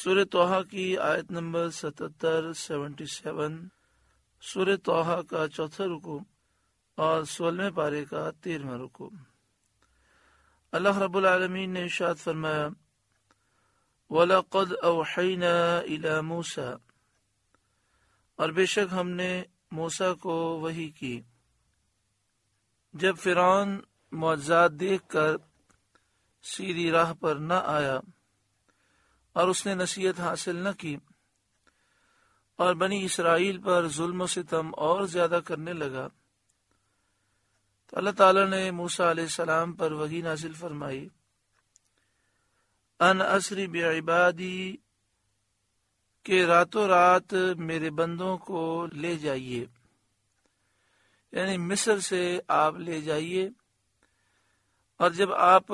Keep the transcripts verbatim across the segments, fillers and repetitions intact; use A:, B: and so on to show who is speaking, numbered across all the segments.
A: سورہ طٰہٰ کی آیت نمبر ستتر سیونٹی سیون، سورہ طٰہٰ کا چوتھا رکوع اور سولہویں پارے کا تیرہواں رکوع۔ اللہ رب العالمین نے ارشاد فرمایا، وَلَقَدْ أَوْحَيْنَا إِلَى مُوسَىٰ، اور بے شک ہم نے موسیٰ کو وحی کی۔ جب فرعون معجزات دیکھ کر سیدھی راہ پر نہ آیا اور اس نے نصیحت حاصل نہ کی اور بنی اسرائیل پر ظلم و ستم اور زیادہ کرنے لگا، تو اللہ تعالیٰ نے موسیٰ علیہ السلام پر وحی نازل فرمائی، ان اسری بعبادی، کہ راتوں رات میرے بندوں کو لے جائیے، یعنی مصر سے آپ لے جائیے، اور جب آپ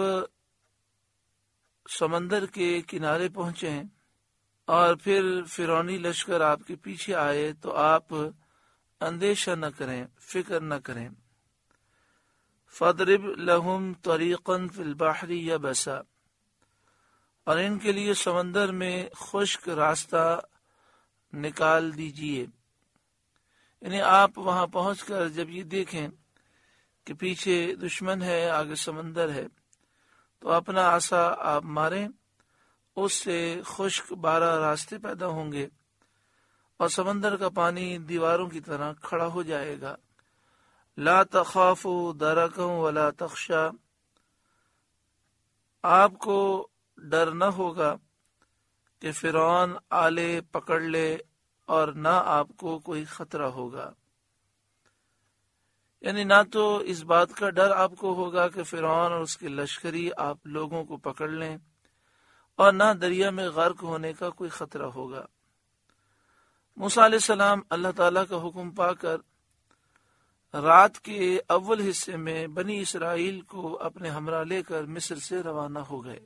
A: سمندر کے کنارے پہنچیں اور پھر فرعونی لشکر آپ کے پیچھے آئے تو آپ اندیشہ نہ کریں، فکر نہ کریں۔ فَاضْرِبْ لَهُمْ طَرِيقًا فِي الْبَحْرِ يَبَسًا، اور ان کے لیے سمندر میں خشک راستہ نکال دیجئے، یعنی آپ وہاں پہنچ کر جب یہ دیکھیں کہ پیچھے دشمن ہے، آگے سمندر ہے، تو اپنا عصا آپ ماریں، اس سے خشک بارہ راستے پیدا ہوں گے اور سمندر کا پانی دیواروں کی طرح کھڑا ہو جائے گا۔ لا تخافوا درکا ولا تخشا، آپ کو ڈر نہ ہوگا کہ فرعون آلے پکڑ لے اور نہ آپ کو کوئی خطرہ ہوگا، یعنی نہ تو اس بات کا ڈر آپ کو ہوگا کہ فرعون اور اس کے لشکری آپ لوگوں کو پکڑ لیں، اور نہ دریا میں غرق ہونے کا کوئی خطرہ ہوگا۔ موسیٰ علیہ السلام اللہ تعالیٰ کا حکم پا کر رات کے اول حصے میں بنی اسرائیل کو اپنے ہمراہ لے کر مصر سے روانہ ہو گئے۔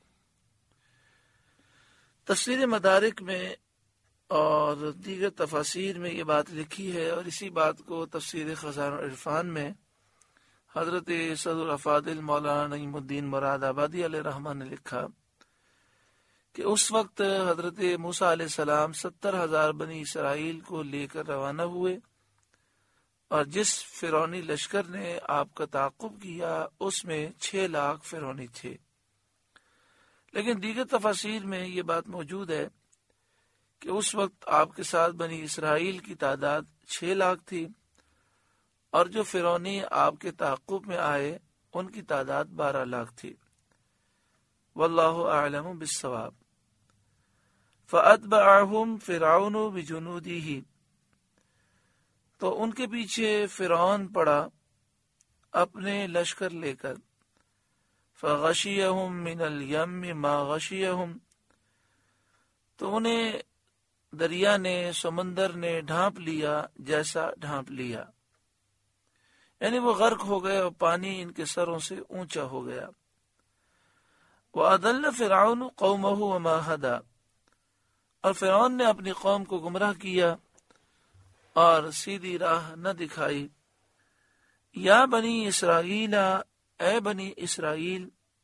A: تفسیر مدارک میں اور دیگر تفاسیر میں یہ بات لکھی ہے، اور اسی بات کو تفسیر خزانہ العرفان میں حضرت صدر الافاضل مولانا نعیم الدین مراد آبادی علیہ رحمہ نے لکھا کہ اس وقت حضرت موسیٰ علیہ السلام ستر ہزار بنی اسرائیل کو لے کر روانہ ہوئے، اور جس فرعونی لشکر نے آپ کا تعاقب کیا اس میں چھ لاکھ فرعونی تھے۔ لیکن دیگر تفاسیر میں یہ بات موجود ہے کہ اس وقت آپ کے ساتھ بنی اسرائیل کی تعداد چھ لاکھ تھی، اور جو فرعونی آپ کے تعاقب میں آئے ان کی تعداد بارہ لاکھ تھی۔ واللہ اعلم بالصواب۔ فَأَتْبَعَهُمْ فِرْعَوْنُ بِجُنُودِهِ، تو ان کے پیچھے فرعون پڑا اپنے لشکر لے کر۔ فَغَشِيَهُمْ مِنَ الْيَمِّ مَا غَشِيَهُمْ، تو انہیں دریا نے، سمندر نے ڈھانپ لیا جیسا ڈھانپ لیا، یعنی وہ غرق ہو گئے اور پانی ان کے سروں سے اونچا ہو گیا۔ وَأَضَلَّ فِرْعَوْنُ قَوْمَهُ وَمَا هَدَىٰ، اور فرعون نے اپنی قوم کو گمراہ کیا اور سیدھی راہ نہ دکھائی۔ یا بنی اسرائیل، اے بنی اسرائیل،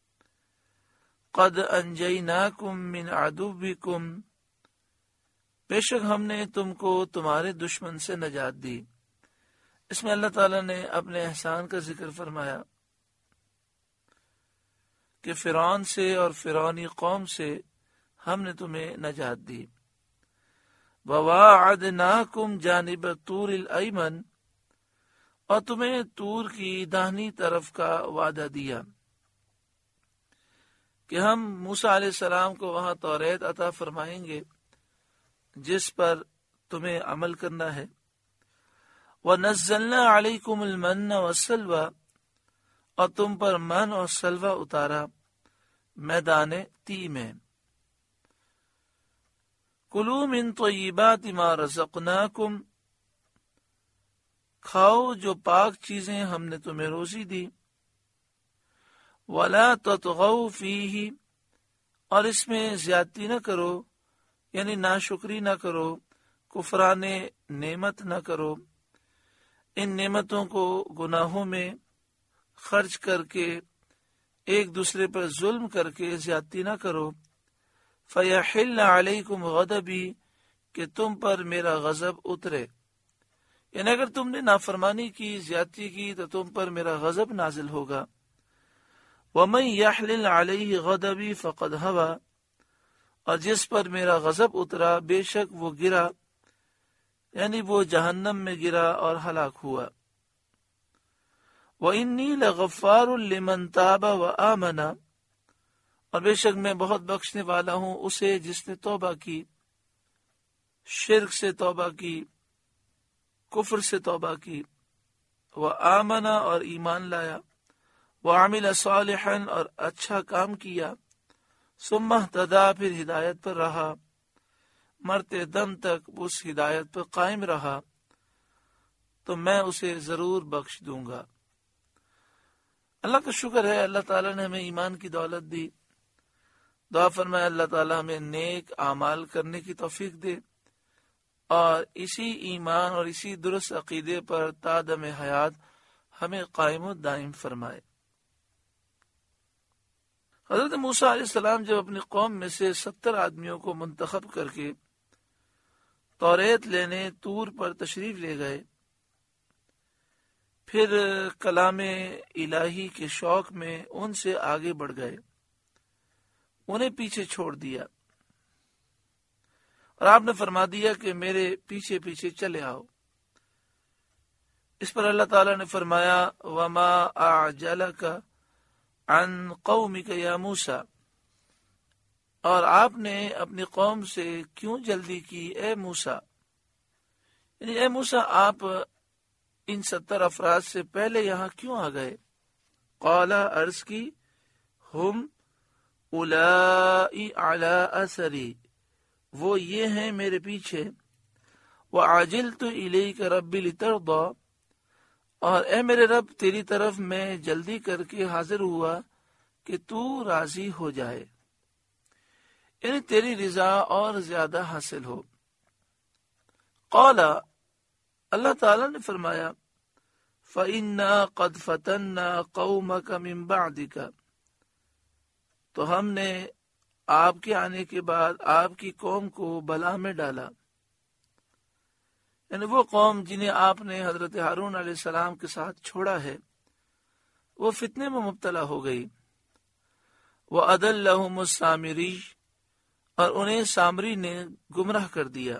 A: قد انجیناکم من عدوکم، بے شک ہم نے تم کو تمہارے دشمن سے نجات دی۔ اس میں اللہ تعالیٰ نے اپنے احسان کا ذکر فرمایا کہ فرعون سے اور فرعونی قوم سے ہم نے تمہیں نجات دی۔ وَوَاعَدْنَاكُمْ جَانِبَ طُورِ الْأَيْمَنِ، اور تمہیں طور کی داہنی طرف کا وعدہ دیا کہ ہم موسیٰ علیہ السلام کو وہاں توریت عطا فرمائیں گے جس پر تمہیں عمل کرنا ہے۔ وَنَزَّلْنَا عَلَيْكُمُ الْمَنَّ وَالسَّلْوَىٰ، اور تم پر من اور سلوہ اتارا میدان تی میں۔ کُلُوا مِن طَیِّبَاتِ مَا رَزَقْنَاکُمْ، کھاؤ جو پاک چیزیں ہم نے تمہیں روزی دی۔ وَلَا تَطْغَوْا فِیہِ، اور اس میں زیادتی نہ کرو، یعنی ناشکری نہ کرو، کفران نعمت نہ کرو، ان نعمتوں کو گناہوں میں خرچ کر کے، ایک دوسرے پر ظلم کر کے زیادتی نہ کرو۔ فَيَحِلَّ عَلَيْكُمْ غَضَبِي کہ تم پر میرا غضب اترے، یعنی اگر تم نے نافرمانی کی، زیادتی کی، تو تم پر میرا غضب نازل ہوگا۔ وَمَنْ يَحْلِلْ عَلَيْهِ غَضَبِي فَقَدْ هَوَى اور جس پر میرا غضب اترا بے شک وہ گرا، یعنی وہ جہنم میں گرا اور ہلاک ہوا۔ وَإِنِّي لَغَفَّارٌ لِمَنْ تَابَ وَآمَنَ اور بے شک میں بہت بخشنے والا ہوں اسے جس نے توبہ کی، شرک سے توبہ کی، کفر سے توبہ کی، وآمن اور ایمان لایا، وعمل صالحا اور اچھا کام کیا، ثم اہتدی پھر ہدایت پر رہا، مرتے دم تک اس ہدایت پر قائم رہا، تو میں اسے ضرور بخش دوں گا۔ اللہ کا شکر ہے، اللہ تعالیٰ نے ہمیں ایمان کی دولت دی۔ دعا فرمائے اللہ تعالیٰ ہمیں نیک اعمال کرنے کی توفیق دے اور اسی ایمان اور اسی درست عقیدے پر تا دم حیات ہمیں قائم و دائم فرمائے۔ حضرت موسیٰ علیہ السلام جب اپنی قوم میں سے ستر آدمیوں کو منتخب کر کے توریت لینے طور پر تشریف لے گئے، پھر کلام الہی کے شوق میں ان سے آگے بڑھ گئے، انہیں پیچھے چھوڑ دیا اور آپ نے فرما دیا کہ میرے پیچھے پیچھے چلے آؤ۔ اس پر اللہ تعالیٰ نے فرمایا وَمَا أَعْجَلَكَ عَنْ قَوْمِكَ يَا مُوسَى اور آپ نے اپنی قوم سے کیوں جلدی کی اے موسیٰ، یعنی اے موسیٰ آپ ان ستر افراد سے پہلے یہاں کیوں آ گئے؟ قال عرض کی ہم اولائی علی اثری وہ یہ ہیں میرے پیچھے، وعجلت الیک ربی لترضی اور اے میرے رب تیری طرف میں جلدی کر کے حاضر ہوا کہ تو راضی ہو جائے، یعنی تیری رضا اور زیادہ حاصل ہو۔ قال اللہ تعالیٰ نے فرمایا فَإِنَّا قَدْ فَتَنَّا قَوْمَكَ مِن بَعْدِكَ تو ہم نے آپ کے آنے کے بعد آپ کی قوم کو بلا میں ڈالا، یعنی وہ قوم جنہیں آپ نے حضرت ہارون علیہ السلام کے ساتھ چھوڑا ہے وہ فتنے میں مبتلا ہو گئی۔ وَأَضَلَّهُمُ السَّامِرِيُّ اور انہیں سامری نے گمراہ کر دیا،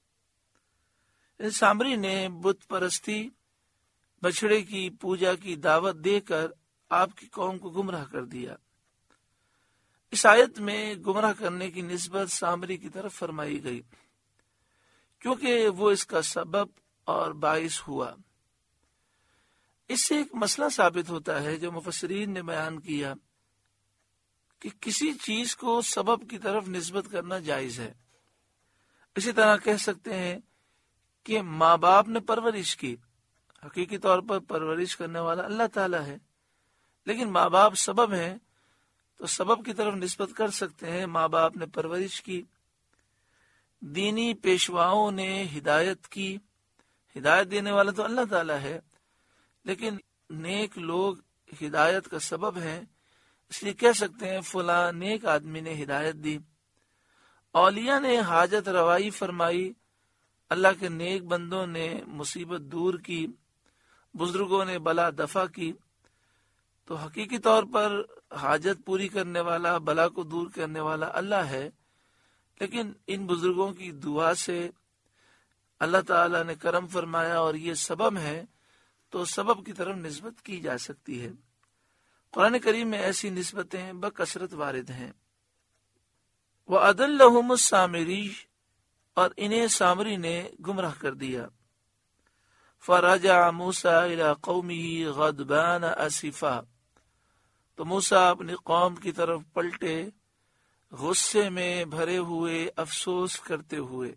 A: سامری نے بت پرستی بچڑے کی پوجا کی دعوت دے کر آپ کی قوم کو گمراہ کر دیا۔ اس آیت میں گمراہ کرنے کی نسبت سامری کی طرف فرمائی گئی کیونکہ وہ اس کا سبب اور باعث ہوا۔ اس سے ایک مسئلہ ثابت ہوتا ہے جو مفسرین نے بیان کیا کہ کسی چیز کو سبب کی طرف نسبت کرنا جائز ہے۔ اسی طرح کہہ سکتے ہیں کہ ماں باپ نے پرورش کی، حقیقی طور پر پرورش کرنے والا اللہ تعالیٰ ہے، لیکن ماں باپ سبب ہیں تو سبب کی طرف نسبت کر سکتے ہیں، ماں باپ نے پرورش کی۔ دینی پیشواؤں نے ہدایت کی، ہدایت دینے والا تو اللہ تعالیٰ ہے، لیکن نیک لوگ ہدایت کا سبب ہیں، اس لیے کہہ سکتے ہیں فلاں نیک آدمی نے ہدایت دی۔ اولیاء نے حاجت روائی فرمائی، اللہ کے نیک بندوں نے مصیبت دور کی، بزرگوں نے بلا دفع کی، تو حقیقی طور پر حاجت پوری کرنے والا، بلا کو دور کرنے والا اللہ ہے، لیکن ان بزرگوں کی دعا سے اللہ تعالیٰ نے کرم فرمایا اور یہ سبب ہے تو سبب کی طرف نسبت کی جا سکتی ہے۔ قرآن کریم میں ایسی نسبتیں بکثرت وارد ہیں۔ وَأَضَلَّهُمُ السَّامِرِيُّ اور انہیں سامری نے گمراہ کر دیا۔ فَرَجَعَ مُوسَىٰ إِلَىٰ قَوْمِهِ غَضْبَانَ أَسِفًا تو موسیٰ اپنی قوم کی طرف پلٹے غصے میں بھرے ہوئے، افسوس کرتے ہوئے۔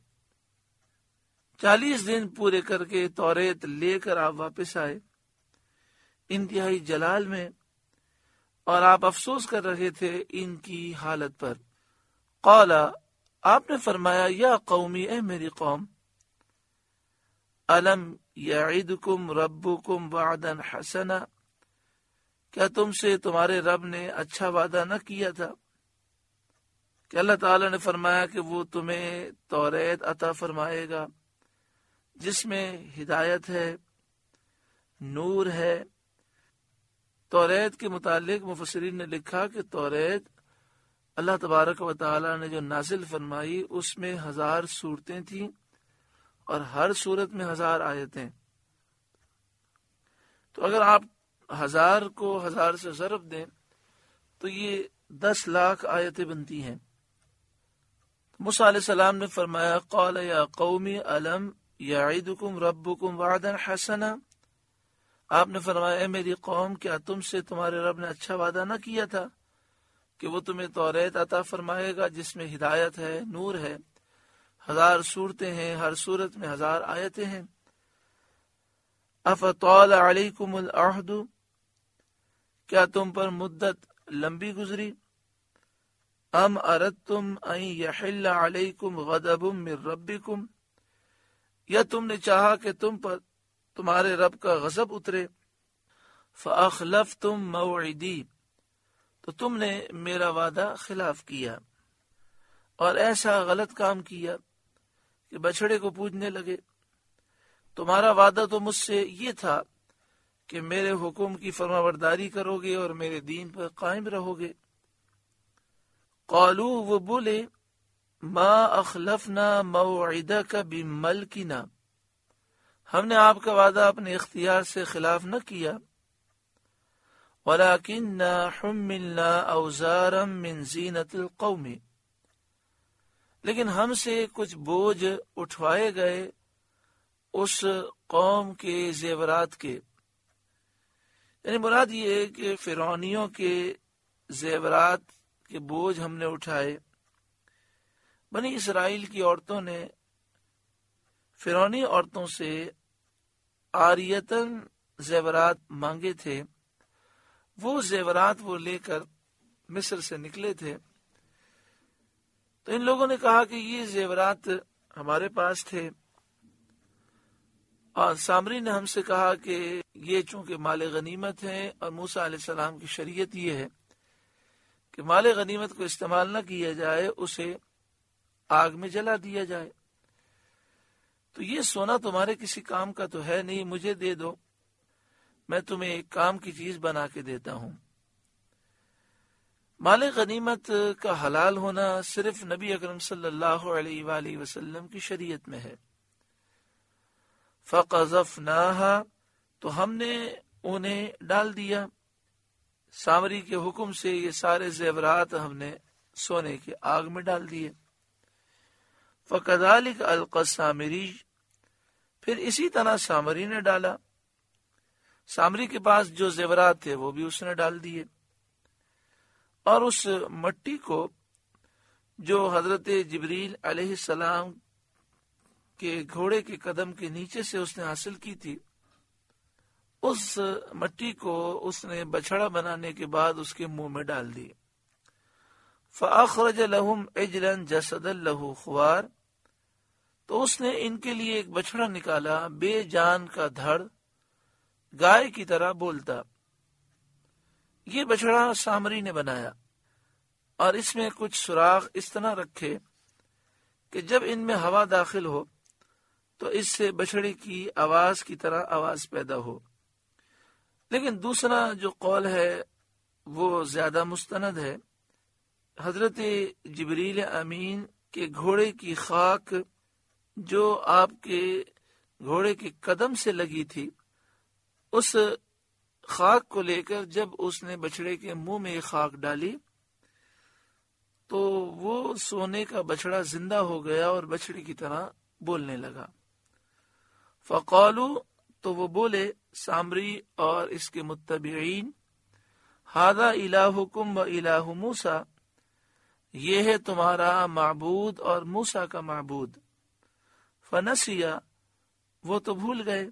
A: چالیس دن پورے کر کے توریت لے کر آپ واپس آئے انتہائی جلال میں، اور آپ افسوس کر رہے تھے ان کی حالت پر۔ قال آپ نے فرمایا یا قومی اے میری قوم، الم یعدکم ربکم وعدا حسنا کیا تم سے تمہارے رب نے اچھا وعدہ نہ کیا تھا؟ کہ اللہ تعالیٰ نے فرمایا کہ وہ تمہیں توریت عطا فرمائے گا جس میں ہدایت ہے، نور ہے۔ توریت کے متعلق مفسرین نے لکھا کہ توریت اللہ تبارک و تعالیٰ نے جو نازل فرمائی اس میں ہزار صورتیں تھیں اور ہر صورت میں ہزار آیتیں۔ تو اگر آپ ہزار کو ہزار سے ضرب دیں تو یہ دس لاکھ آیتیں بنتی ہیں۔ موسیٰ علیہ السلام نے فرمایا قال یا قومی الم یعدکم ربکم وعدا حسنا، آپ نے فرمایا اے میری قوم، کیا تم سے تمہارے رب نے اچھا وعدہ نہ کیا تھا کہ وہ تمہیں توریت عطا فرمائے گا جس میں ہدایت ہے، نور ہے، ہزار صورتیں ہیں، ہر صورت میں ہزار آیتیں ہیں۔ افطال علیکم العہد، کیا تم پر مدت لمبی گزری؟ ام اردتم ان یحل علیکم غضب من ربکم، یا تم نے چاہا کہ تم پر تمہارے رب کا غضب اترے؟ فاخلفتم موعدی، تو تم نے میرا وعدہ خلاف کیا اور ایسا غلط کام کیا کہ بچڑے کو پوجنے لگے۔ تمہارا وعدہ تو مجھ سے یہ تھا کہ میرے حکم کی فرمانبرداری کرو گے اور میرے دین پر قائم رہو گے۔ قالو، وہ بولے ما اخلفنا موعدک بملکنا، ہم نے آپ کا وعدہ اپنے اختیار سے خلاف نہ کیا، ولکننا حملنا اوزارا من زینت القوم، لیکن ہم سے کچھ بوجھ اٹھوائے گئے اس قوم کے زیورات کے۔ یعنی مراد یہ ہے کہ فرعونیوں کے زیورات کے بوجھ ہم نے اٹھائے۔ بنی اسرائیل کی عورتوں نے فرعونی عورتوں سے عاریتاً زیورات مانگے تھے، وہ زیورات وہ لے کر مصر سے نکلے تھے۔ تو ان لوگوں نے کہا کہ یہ زیورات ہمارے پاس تھے، اور سامری نے ہم سے کہا کہ یہ چونکہ مال غنیمت ہے، اور موسیٰ علیہ السلام کی شریعت یہ ہے کہ مال غنیمت کو استعمال نہ کیا جائے، اسے آگ میں جلا دیا جائے، تو یہ سونا تمہارے کسی کام کا تو ہے نہیں، مجھے دے دو، میں تمہیں ایک کام کی چیز بنا کے دیتا ہوں۔ مال غنیمت کا حلال ہونا صرف نبی اکرم صلی اللہ علیہ وآلہ وسلم کی شریعت میں ہے۔ فَقَذَفْنَاهَا، تو ہم نے انہیں ڈال دیا، سامری کے حکم سے یہ سارے زیورات ہم نے سونے کے آگ میں ڈال دیے۔ فَكَذَلِكَ أَلْقَى السَّامِرِيُّ، پھر اسی طرح سامری نے ڈالا، سامری کے پاس جو زیورات تھے وہ بھی اس نے ڈال دیے، اور اس مٹی کو جو حضرت جبریل علیہ السلام کے گھوڑے کے قدم کے نیچے سے اس نے حاصل کی تھی، اس مٹی کو اس نے بچھڑا بنانے کے بعد اس کے منہ میں ڈال دی۔ فَأَخْرَجَ لَهُمْ عِجْلًا جَسَدًا لَهُ خُوَارٌ، تو اس نے ان کے لیے ایک بچھڑا نکالا، بے جان کا دھڑ، گائے کی طرح بولتا۔ یہ بچھڑا سامری نے بنایا، اور اس میں کچھ سوراخ اس طرح رکھے کہ جب ان میں ہوا داخل ہو تو اس سے بچھڑے کی آواز کی طرح آواز پیدا ہو۔ لیکن دوسرا جو قول ہے وہ زیادہ مستند ہے۔ حضرت جبریل امین کے گھوڑے کی خاک جو آپ کے گھوڑے کے قدم سے لگی تھی، اس خاک کو لے کر جب اس نے بچڑے کے منہ میں خاک ڈالی تو وہ سونے کا بچڑا زندہ ہو گیا اور بچڑے کی طرح بولنے لگا۔ فقالو، تو وہ بولے سامری اور اس کے متبعین، ھذا الہکم و الہ موسیٰ، یہ ہے تمہارا معبود اور موسیٰ کا معبود۔ فنسیا، وہ تو بھول گئے،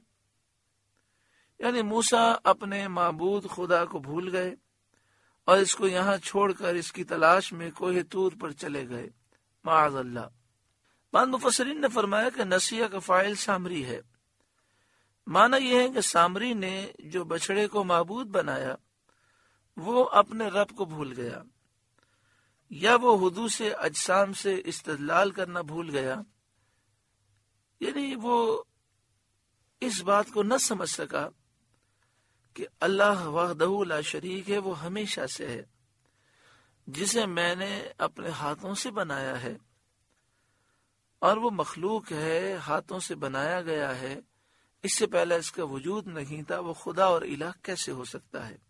A: یعنی موسیٰ اپنے معبود خدا کو بھول گئے اور اس کو یہاں چھوڑ کر اس کی تلاش میں کوہ طور پر چلے گئے، معاذ اللہ۔ بعض مفسرین نے فرمایا کہ نسیہ کا فاعل سامری ہے۔ معنی یہ ہے کہ سامری نے جو بچڑے کو معبود بنایا وہ اپنے رب کو بھول گیا، یا وہ حدوث اجسام سے استدلال کرنا بھول گیا، یعنی وہ اس بات کو نہ سمجھ سکا کہ اللہ وحدہ لا شریک ہے، وہ ہمیشہ سے ہے، جسے میں نے اپنے ہاتھوں سے بنایا ہے، اور وہ مخلوق ہے، ہاتھوں سے بنایا گیا ہے، اس سے پہلے اس کا وجود نہیں تھا، وہ خدا اور الہ کیسے ہو سکتا ہے؟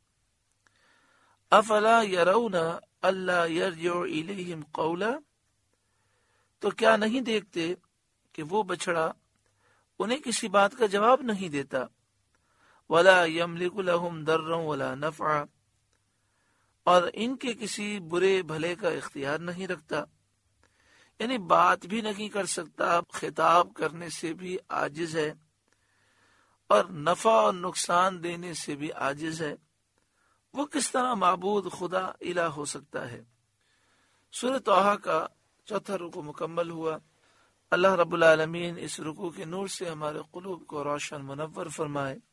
A: افلا یرون اللہ یرجع الیہم قولا، تو کیا نہیں دیکھتے کہ وہ بچڑا انہیں کسی بات کا جواب نہیں دیتا، ولا یملک لہم ضرا ولا نفعا، اور ان کے کسی برے بھلے کا اختیار نہیں رکھتا، یعنی بات بھی نہیں کر سکتا، خطاب کرنے سے بھی عاجز ہے، اور نفع اور نقصان دینے سے بھی عاجز ہے، وہ کس طرح معبود خدا الہ ہو سکتا ہے؟ سورۃ طٰہٰ کا چوتھا رکوع مکمل ہوا۔ اللہ رب العالمین اس رکوع کے نور سے ہمارے قلوب کو روشن منور فرمائے۔